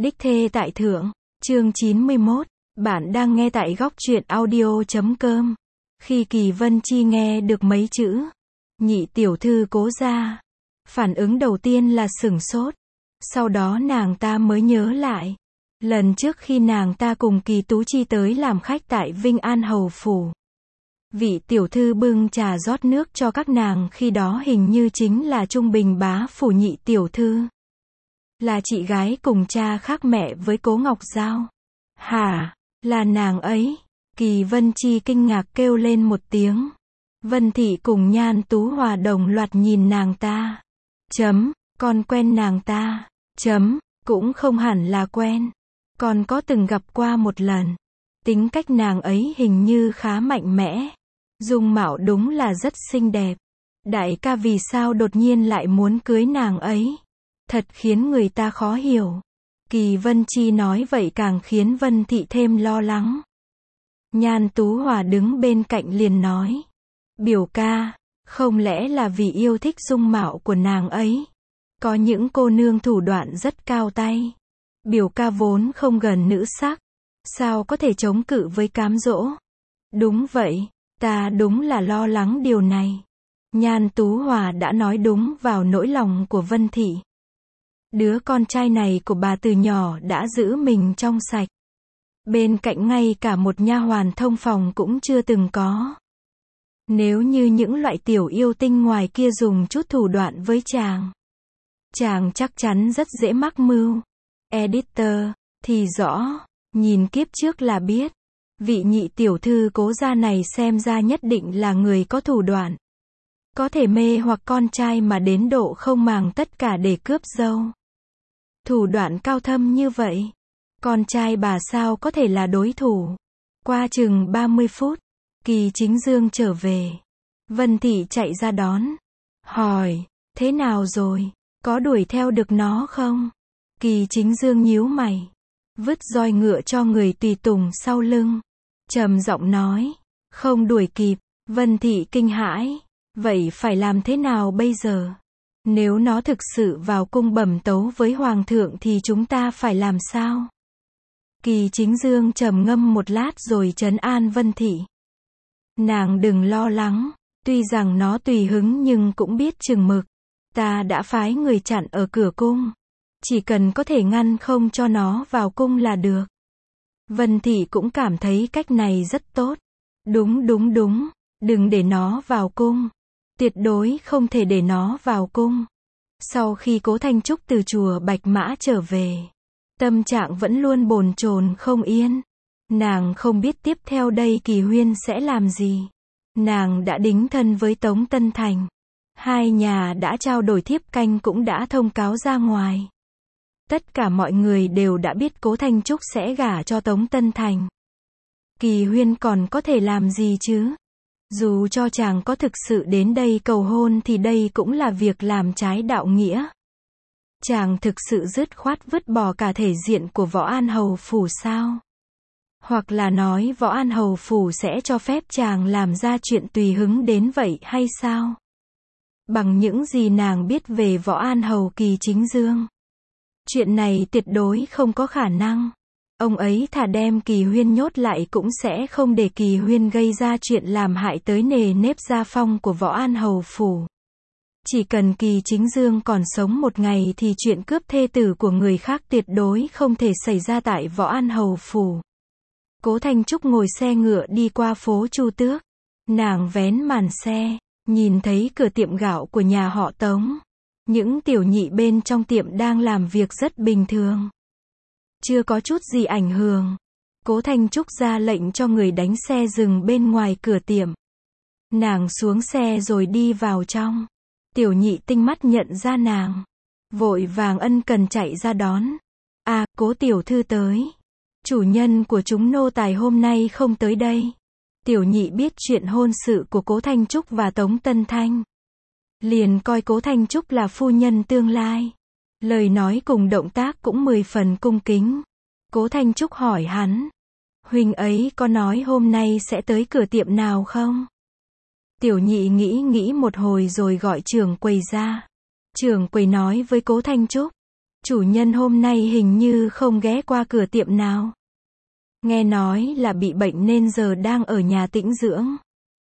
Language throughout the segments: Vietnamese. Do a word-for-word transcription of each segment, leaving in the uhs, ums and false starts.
Đích thê tại thượng, chương chín mươi mốt, bạn đang nghe tại góc truyện audio chấm com. Khi Kỳ Vân Chi nghe được mấy chữ, nhị tiểu thư cố gia, phản ứng đầu tiên là sửng sốt. Sau đó nàng ta mới nhớ lại. Lần trước khi nàng ta cùng Kỳ Tú Chi tới làm khách tại Vinh An Hầu Phủ. Vị tiểu thư bưng trà rót nước cho các nàng khi đó hình như chính là Trung Bình bá phủ nhị tiểu thư. Là chị gái cùng cha khác mẹ với Cố Ngọc Giao. Hả, là nàng ấy. Kỳ Vân Chi kinh ngạc kêu lên một tiếng. Vân Thị cùng Nhan Tú Hòa đồng loạt nhìn nàng ta. Chấm, con quen nàng ta. Chấm, cũng không hẳn là quen. Con có từng gặp qua một lần. Tính cách nàng ấy hình như khá mạnh mẽ. Dung mạo đúng là rất xinh đẹp. Đại ca vì sao đột nhiên lại muốn cưới nàng ấy? Thật khiến người ta khó hiểu. Kỳ Vân Chi nói vậy càng khiến Vân Thị thêm lo lắng. Nhan Tú Hòa đứng bên cạnh liền nói. Biểu ca, không lẽ là vì yêu thích dung mạo của nàng ấy? Có những cô nương thủ đoạn rất cao tay. Biểu ca vốn không gần nữ sắc. Sao có thể chống cự với cám dỗ? Đúng vậy, ta đúng là lo lắng điều này. Nhan Tú Hòa đã nói đúng vào nỗi lòng của Vân Thị. Đứa con trai này của bà từ nhỏ đã giữ mình trong sạch. Bên cạnh ngay cả một nha hoàn thông phòng cũng chưa từng có. Nếu như những loại tiểu yêu tinh ngoài kia dùng chút thủ đoạn với chàng, chàng chắc chắn rất dễ mắc mưu. Editor, thì rõ, nhìn kiếp trước là biết. Vị nhị tiểu thư cố gia này xem ra nhất định là người có thủ đoạn. Có thể mê hoặc con trai mà đến độ không màng tất cả để cướp dâu. Thủ đoạn cao thâm như vậy, con trai bà sao có thể là đối thủ. Qua chừng ba mươi phút, Kỳ Chính Dương trở về. Vân Thị chạy ra đón. Hỏi, thế nào rồi? Có đuổi theo được nó không? Kỳ Chính Dương nhíu mày. Vứt roi ngựa cho người tùy tùng sau lưng. Trầm giọng nói, không đuổi kịp. Vân Thị kinh hãi. Vậy phải làm thế nào bây giờ? Nếu nó thực sự vào cung bẩm tấu với Hoàng thượng thì chúng ta phải làm sao? Kỳ Chính Dương trầm ngâm một lát rồi trấn an Vân Thị. Nàng đừng lo lắng, tuy rằng nó tùy hứng nhưng cũng biết chừng mực. Ta đã phái người chặn ở cửa cung. Chỉ cần có thể ngăn không cho nó vào cung là được. Vân Thị cũng cảm thấy cách này rất tốt. Đúng đúng đúng, đừng để nó vào cung. Tuyệt đối không thể để nó vào cung. Sau khi Cố Thanh Trúc từ chùa Bạch Mã trở về, tâm trạng vẫn luôn bồn chồn không yên. Nàng không biết tiếp theo đây Kỳ Huyên sẽ làm gì. Nàng đã đính thân với Tống Tân Thành. Hai nhà đã trao đổi thiếp canh cũng đã thông cáo ra ngoài. Tất cả mọi người đều đã biết Cố Thanh Trúc sẽ gả cho Tống Tân Thành. Kỳ Huyên còn có thể làm gì chứ? Dù cho chàng có thực sự đến đây cầu hôn thì đây cũng là việc làm trái đạo nghĩa. Chàng thực sự dứt khoát vứt bỏ cả thể diện của Võ An Hầu Phủ sao? Hoặc là nói Võ An Hầu Phủ sẽ cho phép chàng làm ra chuyện tùy hứng đến vậy hay sao? Bằng những gì nàng biết về Võ An Hầu Kỳ Chính Dương, chuyện này tuyệt đối không có khả năng. Ông ấy thà đem Kỳ Huyên nhốt lại cũng sẽ không để Kỳ Huyên gây ra chuyện làm hại tới nề nếp gia phong của Võ An Hầu Phủ. Chỉ cần Kỳ Chính Dương còn sống một ngày thì chuyện cướp thê tử của người khác tuyệt đối không thể xảy ra tại Võ An Hầu Phủ. Cố Thanh Trúc ngồi xe ngựa đi qua phố Chu Tước. Nàng vén màn xe, nhìn thấy cửa tiệm gạo của nhà họ Tống. Những tiểu nhị bên trong tiệm đang làm việc rất bình thường. Chưa có chút gì ảnh hưởng. Cố Thanh Trúc ra lệnh cho người đánh xe dừng bên ngoài cửa tiệm. Nàng xuống xe rồi đi vào trong. Tiểu nhị tinh mắt nhận ra nàng. Vội vàng ân cần chạy ra đón. À, Cố tiểu thư tới. Chủ nhân của chúng nô tài hôm nay không tới đây. Tiểu nhị biết chuyện hôn sự của Cố Thanh Trúc và Tống Tân Thanh. Liền coi Cố Thanh Trúc là phu nhân tương lai. Lời nói cùng động tác cũng mười phần cung kính. Cố Thanh Trúc hỏi hắn. Huynh ấy có nói hôm nay sẽ tới cửa tiệm nào không? Tiểu nhị nghĩ nghĩ một hồi rồi gọi trưởng quầy ra. Trưởng quầy nói với Cố Thanh Trúc. Chủ nhân hôm nay hình như không ghé qua cửa tiệm nào. Nghe nói là bị bệnh nên giờ đang ở nhà tĩnh dưỡng.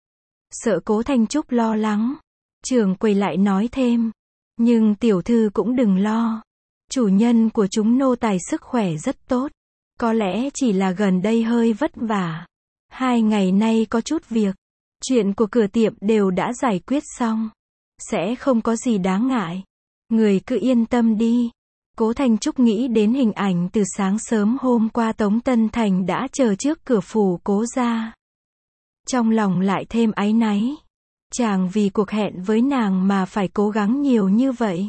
Sợ Cố Thanh Trúc lo lắng, trưởng quầy lại nói thêm. Nhưng tiểu thư cũng đừng lo. Chủ nhân của chúng nô tài sức khỏe rất tốt. Có lẽ chỉ là gần đây hơi vất vả. Hai ngày nay có chút việc. Chuyện của cửa tiệm đều đã giải quyết xong. Sẽ không có gì đáng ngại. Người cứ yên tâm đi. Cố Thanh Trúc nghĩ đến hình ảnh từ sáng sớm hôm qua Tống Tân Thành đã chờ trước cửa phủ Cố gia. Trong lòng lại thêm áy náy. Chàng vì cuộc hẹn với nàng mà phải cố gắng nhiều như vậy.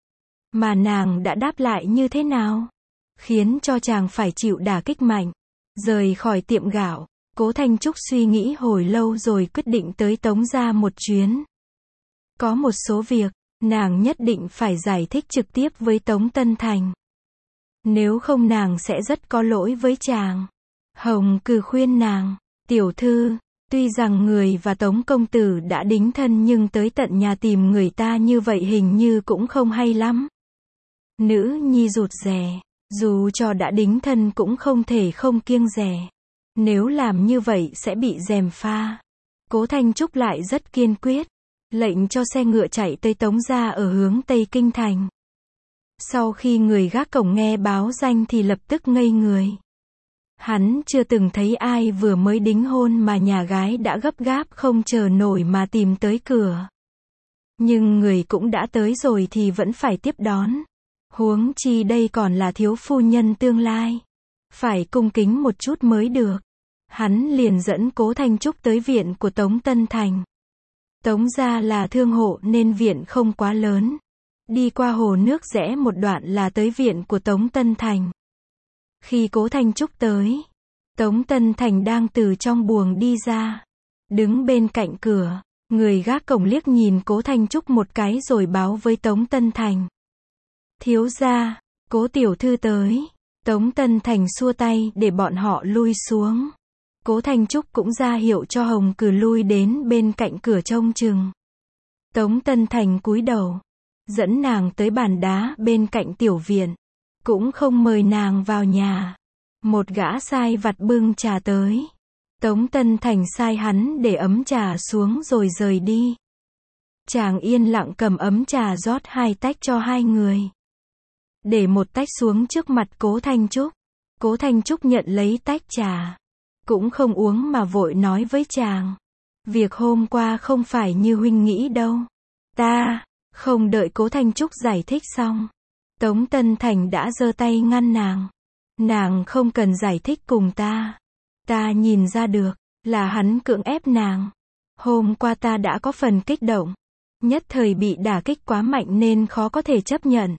Mà nàng đã đáp lại như thế nào? Khiến cho chàng phải chịu đả kích mạnh. Rời khỏi tiệm gạo, Cố Thanh Trúc suy nghĩ hồi lâu rồi quyết định tới Tống gia một chuyến. Có một số việc, nàng nhất định phải giải thích trực tiếp với Tống Tân Thành. Nếu không nàng sẽ rất có lỗi với chàng. Hồng Cừ khuyên nàng, tiểu thư, tuy rằng người và Tống công tử đã đính thân nhưng tới tận nhà tìm người ta như vậy hình như cũng không hay lắm. Nữ nhi rụt rè, dù cho đã đính thân cũng không thể không kiêng dè. Nếu làm như vậy sẽ bị gièm pha. Cố Thanh Trúc lại rất kiên quyết, lệnh cho xe ngựa chạy tới Tống gia ở hướng Tây Kinh Thành. Sau khi người gác cổng nghe báo danh thì lập tức ngây người. Hắn chưa từng thấy ai vừa mới đính hôn mà nhà gái đã gấp gáp không chờ nổi mà tìm tới cửa. Nhưng người cũng đã tới rồi thì vẫn phải tiếp đón. Huống chi đây còn là thiếu phu nhân tương lai. Phải cung kính một chút mới được. Hắn liền dẫn Cố Thanh Trúc tới viện của Tống Tân Thành. Tống gia là thương hộ nên viện không quá lớn. Đi qua hồ nước rẽ một đoạn là tới viện của Tống Tân Thành. Khi Cố Thanh Trúc tới, Tống Tân Thành đang từ trong buồng đi ra. Đứng bên cạnh cửa, người gác cổng liếc nhìn Cố Thanh Trúc một cái rồi báo với Tống Tân Thành. Thiếu gia, Cố tiểu thư tới. Tống Tân Thành xua tay để bọn họ lui xuống. Cố Thanh Trúc cũng ra hiệu cho Hồng Cừ lui đến bên cạnh cửa trông chừng. Tống Tân Thành cúi đầu, dẫn nàng tới bàn đá bên cạnh tiểu viện. Cũng không mời nàng vào nhà. Một gã sai vặt bưng trà tới. Tống Tân Thành sai hắn để ấm trà xuống rồi rời đi. Chàng yên lặng cầm ấm trà rót hai tách cho hai người. Để một tách xuống trước mặt Cố Thanh Trúc. Cố Thanh Trúc nhận lấy tách trà. Cũng không uống mà vội nói với chàng. Việc hôm qua không phải như huynh nghĩ đâu. Ta, không đợi Cố Thanh Trúc giải thích xong. Tống Tân Thành đã giơ tay ngăn nàng. Nàng không cần giải thích cùng ta. Ta nhìn ra được, là hắn cưỡng ép nàng. Hôm qua ta đã có phần kích động. Nhất thời bị đả kích quá mạnh nên khó có thể chấp nhận.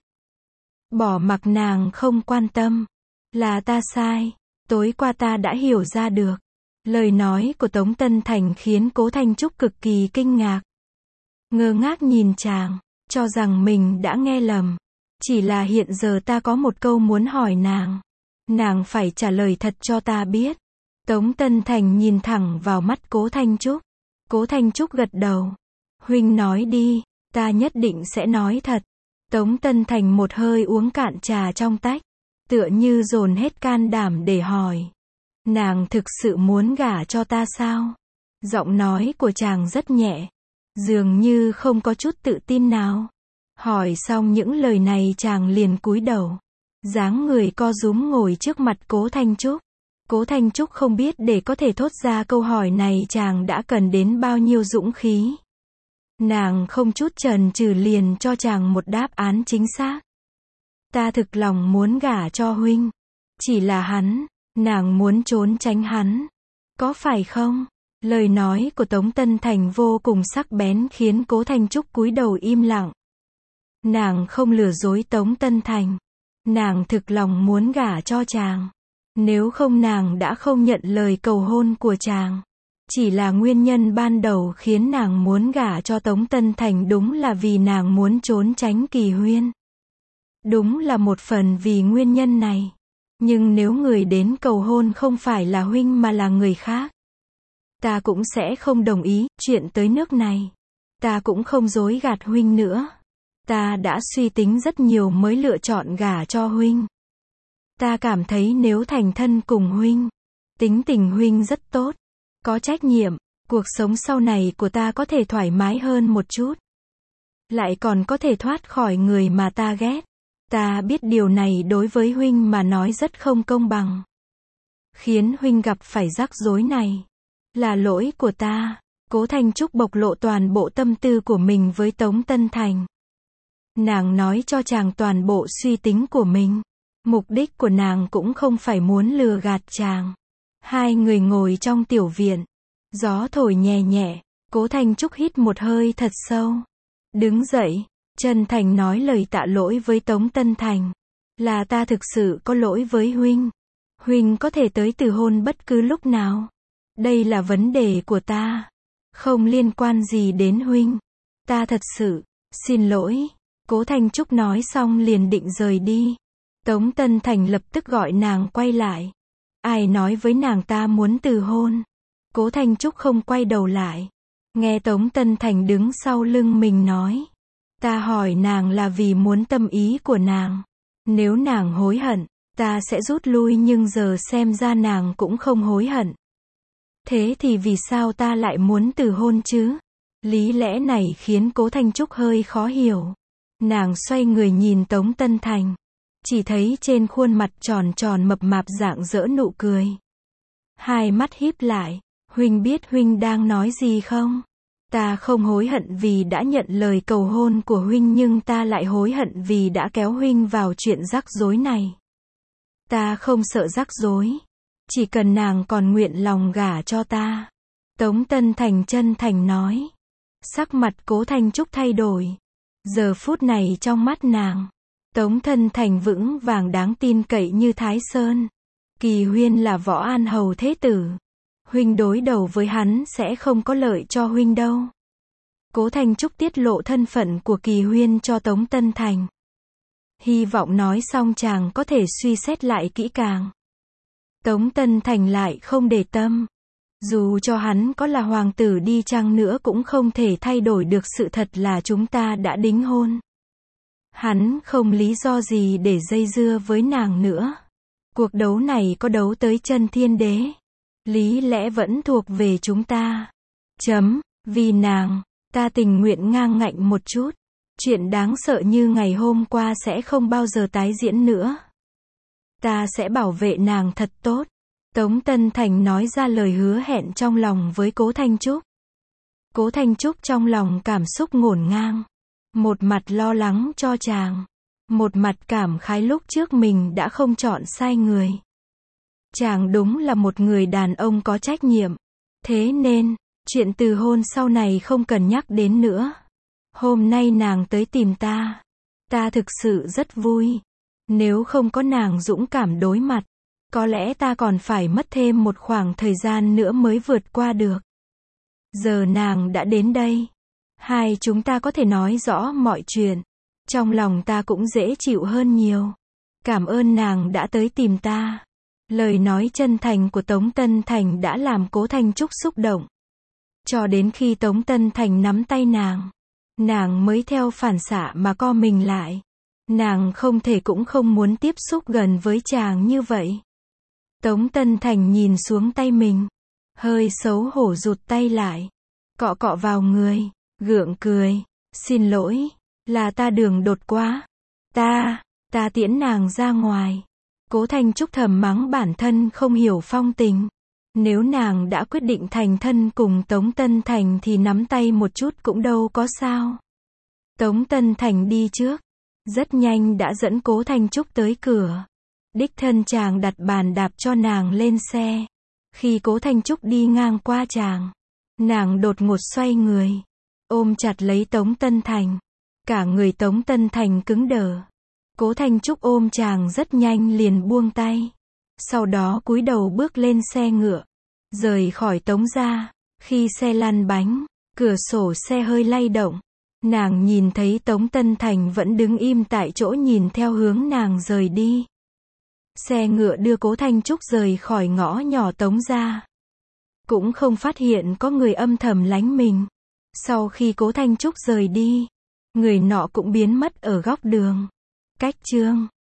Bỏ mặc nàng không quan tâm. Là ta sai. Tối qua ta đã hiểu ra được. Lời nói của Tống Tân Thành khiến Cố Thanh Trúc cực kỳ kinh ngạc. Ngơ ngác nhìn chàng, cho rằng mình đã nghe lầm. Chỉ là hiện giờ ta có một câu muốn hỏi nàng. Nàng phải trả lời thật cho ta biết. Tống Tân Thành nhìn thẳng vào mắt Cố Thanh Trúc. Cố Thanh Trúc gật đầu. Huynh nói đi, ta nhất định sẽ nói thật. Tống Tân Thành một hơi uống cạn trà trong tách. Tựa như dồn hết can đảm để hỏi. Nàng thực sự muốn gả cho ta sao? Giọng nói của chàng rất nhẹ. Dường như không có chút tự tin nào. Hỏi xong những lời này chàng liền cúi đầu. Dáng người co rúm ngồi trước mặt Cố Thanh Trúc. Cố Thanh Trúc không biết để có thể thốt ra câu hỏi này chàng đã cần đến bao nhiêu dũng khí. Nàng không chút chần chừ liền cho chàng một đáp án chính xác. Ta thực lòng muốn gả cho huynh. Chỉ là hắn, nàng muốn trốn tránh hắn. Có phải không? Lời nói của Tống Tân Thành vô cùng sắc bén khiến Cố Thanh Trúc cúi đầu im lặng. Nàng không lừa dối Tống Tân Thành. Nàng thực lòng muốn gả cho chàng. Nếu không nàng đã không nhận lời cầu hôn của chàng. Chỉ là nguyên nhân ban đầu khiến nàng muốn gả cho Tống Tân Thành đúng là vì nàng muốn trốn tránh Kỳ Huyên. Đúng là một phần vì nguyên nhân này. Nhưng nếu người đến cầu hôn không phải là huynh mà là người khác, ta cũng sẽ không đồng ý. Chuyện tới nước này, ta cũng không dối gạt huynh nữa. Ta đã suy tính rất nhiều mới lựa chọn gả cho huynh. Ta cảm thấy nếu thành thân cùng huynh, tính tình huynh rất tốt, có trách nhiệm, cuộc sống sau này của ta có thể thoải mái hơn một chút. Lại còn có thể thoát khỏi người mà ta ghét. Ta biết điều này đối với huynh mà nói rất không công bằng. Khiến huynh gặp phải rắc rối này. Là lỗi của ta. Cố Thanh Trúc bộc lộ toàn bộ tâm tư của mình với Tống Tân Thành. Nàng nói cho chàng toàn bộ suy tính của mình. Mục đích của nàng cũng không phải muốn lừa gạt chàng. Hai người ngồi trong tiểu viện. Gió thổi nhẹ nhẹ. Cố Thanh Trúc hít một hơi thật sâu. Đứng dậy. Chân thành nói lời tạ lỗi với Tống Tân Thành. Là ta thực sự có lỗi với huynh. Huynh có thể tới từ hôn bất cứ lúc nào. Đây là vấn đề của ta. Không liên quan gì đến huynh. Ta thật sự, xin lỗi. Cố Thanh Trúc nói xong liền định rời đi. Tống Tân Thành lập tức gọi nàng quay lại. Ai nói với nàng ta muốn từ hôn? Cố Thanh Trúc không quay đầu lại. Nghe Tống Tân Thành đứng sau lưng mình nói. Ta hỏi nàng là vì muốn tâm ý của nàng. Nếu nàng hối hận, ta sẽ rút lui, nhưng giờ xem ra nàng cũng không hối hận. Thế thì vì sao ta lại muốn từ hôn chứ? Lý lẽ này khiến Cố Thanh Trúc hơi khó hiểu. Nàng xoay người nhìn Tống Tân Thành. Chỉ thấy trên khuôn mặt tròn tròn mập mạp rạng rỡ nụ cười. Hai mắt híp lại. Huynh biết huynh đang nói gì không? Ta không hối hận vì đã nhận lời cầu hôn của huynh, nhưng ta lại hối hận vì đã kéo huynh vào chuyện rắc rối này. Ta không sợ rắc rối. Chỉ cần nàng còn nguyện lòng gả cho ta. Tống Tân Thành chân thành nói. Sắc mặt Cố Thanh Trúc thay đổi. Giờ phút này trong mắt nàng, Tống Tân Thành vững vàng đáng tin cậy như Thái Sơn. Kỳ Huyên là Võ An Hầu thế tử. Huynh đối đầu với hắn sẽ không có lợi cho huynh đâu. Cố Thanh Trúc tiết lộ thân phận của Kỳ Huyên cho Tống Tân Thành. Hy vọng nói xong chàng có thể suy xét lại kỹ càng. Tống Tân Thành lại không để tâm. Dù cho hắn có là hoàng tử đi chăng nữa cũng không thể thay đổi được sự thật là chúng ta đã đính hôn. Hắn không lý do gì để dây dưa với nàng nữa. Cuộc đấu này có đấu tới chân thiên đế. Lý lẽ vẫn thuộc về chúng ta. Chấm, vì nàng, ta tình nguyện ngang ngạnh một chút. Chuyện đáng sợ như ngày hôm qua sẽ không bao giờ tái diễn nữa. Ta sẽ bảo vệ nàng thật tốt. Tống Tân Thành nói ra lời hứa hẹn trong lòng với Cố Thanh Trúc. Cố Thanh Trúc trong lòng cảm xúc ngổn ngang. Một mặt lo lắng cho chàng. Một mặt cảm khái lúc trước mình đã không chọn sai người. Chàng đúng là một người đàn ông có trách nhiệm. Thế nên, chuyện từ hôn sau này không cần nhắc đến nữa. Hôm nay nàng tới tìm ta. Ta thực sự rất vui. Nếu không có nàng dũng cảm đối mặt, có lẽ ta còn phải mất thêm một khoảng thời gian nữa mới vượt qua được. Giờ nàng đã đến đây. Hai chúng ta có thể nói rõ mọi chuyện. Trong lòng ta cũng dễ chịu hơn nhiều. Cảm ơn nàng đã tới tìm ta. Lời nói chân thành của Tống Tân Thành đã làm Cố Thanh Trúc xúc động. Cho đến khi Tống Tân Thành nắm tay nàng, nàng mới theo phản xạ mà co mình lại. Nàng không thể cũng không muốn tiếp xúc gần với chàng như vậy. Tống Tân Thành nhìn xuống tay mình, hơi xấu hổ rụt tay lại, cọ cọ vào người, gượng cười. Xin lỗi, là ta đường đột quá. Ta, ta tiễn nàng ra ngoài. Cố Thanh Trúc thầm mắng bản thân không hiểu phong tình. Nếu nàng đã quyết định thành thân cùng Tống Tân Thành thì nắm tay một chút cũng đâu có sao. Tống Tân Thành đi trước. Rất nhanh đã dẫn Cố Thanh Trúc tới cửa. Đích thân chàng đặt bàn đạp cho nàng lên xe. Khi Cố Thanh Trúc đi ngang qua chàng, nàng đột ngột xoay người, ôm chặt lấy Tống Tân Thành. Cả người Tống Tân Thành cứng đờ. Cố Thanh Trúc ôm chàng rất nhanh liền buông tay. Sau đó cúi đầu bước lên xe ngựa, rời khỏi Tống gia. Khi xe lăn bánh, cửa sổ xe hơi lay động. Nàng nhìn thấy Tống Tân Thành vẫn đứng im tại chỗ nhìn theo hướng nàng rời đi. Xe ngựa đưa Cố Thanh Trúc rời khỏi ngõ nhỏ Tống gia. Cũng không phát hiện có người âm thầm lánh mình. Sau khi Cố Thanh Trúc rời đi, Người nọ cũng biến mất ở góc đường. Cách chương